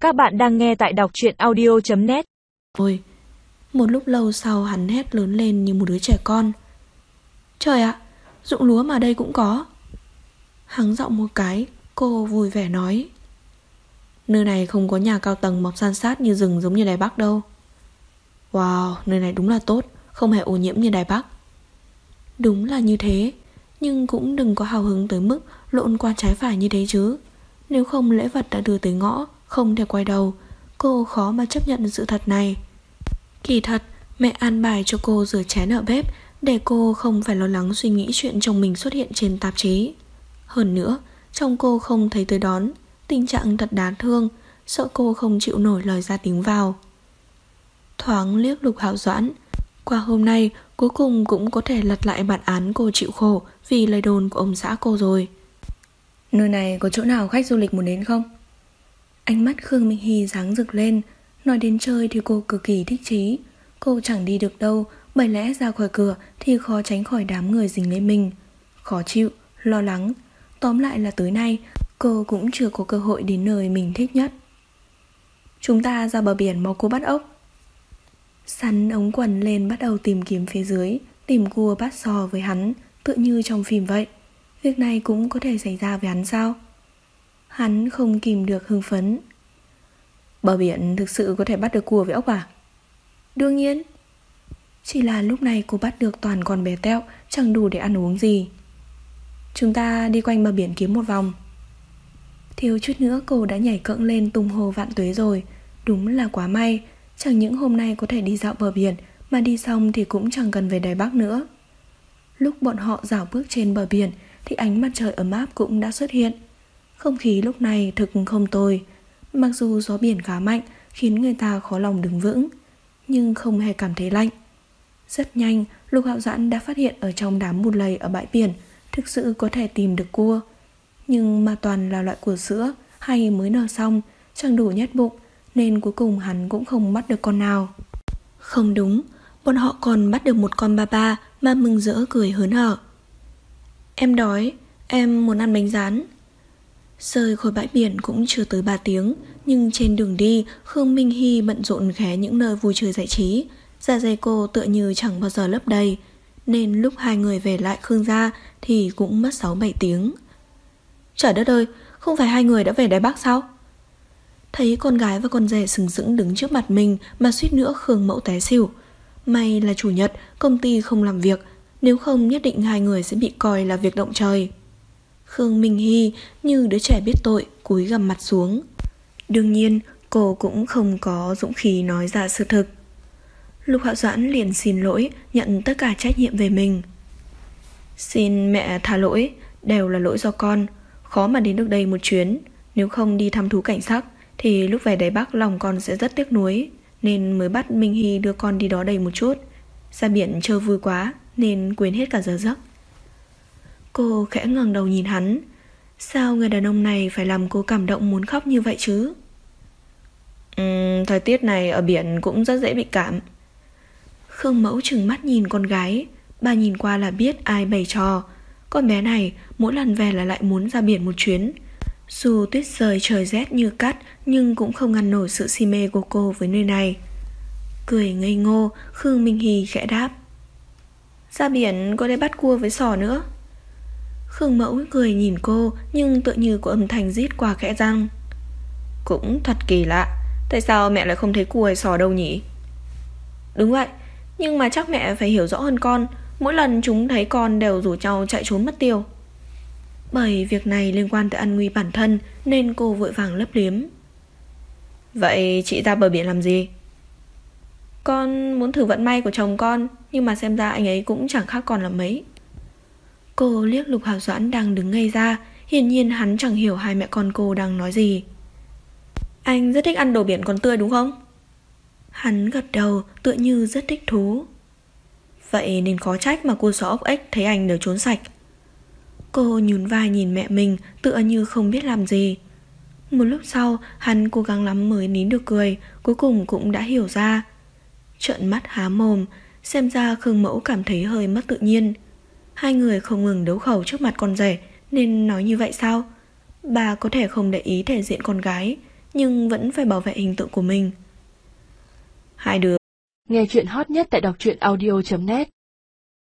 Các bạn đang nghe tại đọc truyện audio.net. Ôi, một lúc lâu sau hắn hét lớn lên như một đứa trẻ con. Trời ạ, ruộng lúa mà đây cũng có. Hắng giọng một cái, cô vui vẻ nói. Nơi này không có nhà cao tầng mọc san sát như rừng giống như Đài Bắc đâu. Wow, nơi này đúng là tốt, không hề ô nhiễm như Đài Bắc. Đúng là như thế, nhưng cũng đừng có hào hứng tới mức lộn qua trái phải như thế chứ. Nếu không lễ vật đã đưa tới ngõ, không thể quay đầu. Cô khó mà chấp nhận sự thật này. Kỳ thật, mẹ an bài cho cô rửa chén ở bếp để cô không phải lo lắng suy nghĩ chuyện chồng mình xuất hiện trên tạp chí. Hơn nữa, chồng cô không thấy tới đón, tình trạng thật đáng thương, sợ cô không chịu nổi lời ra tiếng vào. Thoáng liếc Lục Hạo Doãn, qua hôm nay cuối cùng cũng có thể lật lại bản án cô chịu khổ vì lời đồn của ông xã cô rồi. Nơi này có chỗ nào khách du lịch muốn đến không? Ánh mắt Khương Minh Hy sáng rực lên. Nói đến chơi thì cô cực kỳ thích chí. Cô chẳng đi được đâu, bởi lẽ ra khỏi cửa thì khó tránh khỏi đám người dính lấy mình. Khó chịu, lo lắng. Tóm lại là tới nay cô cũng chưa có cơ hội đến nơi mình thích nhất. Chúng ta ra bờ biển mau cô bắt ốc. Sắn ống quần lên bắt đầu tìm kiếm phía dưới, tìm cua bắt sò với hắn, tựa như trong phim vậy. Việc này cũng có thể xảy ra với hắn sao? Hắn không kìm được hưng phấn. Bờ biển thực sự có thể bắt được cua với ốc à? Đương nhiên. Chỉ là lúc này cô bắt được toàn con bé teo, chẳng đủ để ăn uống gì. Chúng ta đi quanh bờ biển kiếm một vòng. Thiếu chút nữa cô đã nhảy cẫng lên tung hô vạn tuế rồi. Đúng là quá may. Chẳng những hôm nay có thể đi dạo bờ biển, mà đi xong thì cũng chẳng cần về Đài Bắc nữa. Lúc bọn họ dạo bước trên bờ biển thì ánh mặt trời ấm áp cũng đã xuất hiện. Không khí lúc này thực không tồi. Mặc dù gió biển khá mạnh khiến người ta khó lòng đứng vững, nhưng không hề cảm thấy lạnh. Rất nhanh, Lục Hạo Doãn đã phát hiện ở trong đám bùn lầy ở bãi biển thực sự có thể tìm được cua. Nhưng mà toàn là loại cua sữa hay mới nở xong, chẳng đủ nhét bụng, nên cuối cùng hắn cũng không bắt được con nào. Không đúng, bọn họ còn bắt được một con ba ba mà mừng rỡ cười hớn hở. Em đói, em muốn ăn bánh rán. Rời khỏi bãi biển cũng chưa tới 3 tiếng, nhưng trên đường đi Khương Minh Hy bận rộn ghé những nơi vui chơi giải trí. Dạ dày cô tựa như chẳng bao giờ lấp đầy, nên lúc hai người về lại Khương gia thì cũng mất 6-7 tiếng. Trời đất ơi, không phải hai người đã về Đài Bắc sao? Thấy con gái và con rể sừng sững đứng trước mặt mình mà suýt nữa Khương mẫu té xỉu. May là chủ nhật, công ty không làm việc, nếu không nhất định hai người sẽ bị coi là việc động trời. Khương Minh Hy như đứa trẻ biết tội, cúi gằm mặt xuống. Đương nhiên cô cũng không có dũng khí nói ra sự thực. Lục Hạo Doãn liền xin lỗi, nhận tất cả trách nhiệm về mình. Xin mẹ tha lỗi, đều là lỗi do con. Khó mà đến được đây một chuyến. Nếu không đi thăm thú cảnh sắc thì lúc về Đài Bắc lòng con sẽ rất tiếc nuối, nên mới bắt Minh Hy đưa con đi đó đầy một chút. Ra biển chơi vui quá nên quên hết cả giờ giấc. Cô khẽ ngẩng đầu nhìn hắn. Sao người đàn ông này phải làm cô cảm động muốn khóc như vậy chứ? Thời tiết này ở biển cũng rất dễ bị cảm. Khương mẫu trừng mắt nhìn con gái. Bà nhìn qua là biết ai bày trò. Con bé này mỗi lần về là lại muốn ra biển một chuyến. Dù tuyết rơi trời rét như cắt, nhưng cũng không ngăn nổi sự si mê của cô với nơi này. Cười ngây ngô, Khương Minh Hy khẽ đáp. Ra biển có thể bắt cua với sò nữa. Khương mẫu cười nhìn cô, nhưng tựa như có âm thanh rít qua khẽ răng. Cũng thật kỳ lạ, tại sao mẹ lại không thấy cua hay sò đâu nhỉ? Đúng vậy, nhưng mà chắc mẹ phải hiểu rõ hơn con. Mỗi lần chúng thấy con đều rủ nhau chạy trốn mất tiêu. Bởi việc này liên quan tới an nguy bản thân nên cô vội vàng lấp liếm. Vậy chị ra bờ biển làm gì? Con muốn thử vận may của chồng con, nhưng mà xem ra anh ấy cũng chẳng khác con là mấy. Cô liếc Lục Hạo Doãn đang đứng ngây ra. Hiển nhiên hắn chẳng hiểu hai mẹ con cô đang nói gì. Anh rất thích ăn đồ biển còn tươi đúng không? Hắn gật đầu tựa như rất thích thú. Vậy nên khó trách mà cua sò ốc ếch thấy anh đều trốn sạch. Cô nhún vai nhìn mẹ mình tựa như không biết làm gì. Một lúc sau hắn cố gắng lắm mới nín được cười, cuối cùng cũng đã hiểu ra. Trợn mắt há mồm. Xem ra Khương mẫu cảm thấy hơi mất tự nhiên. Hai người không ngừng đấu khẩu trước mặt con rể nên nói như vậy sao? Bà có thể không để ý thể diện con gái, nhưng vẫn phải bảo vệ hình tượng của mình. Hai đứa nghe chuyện hot nhất tại đọc truyện audio.net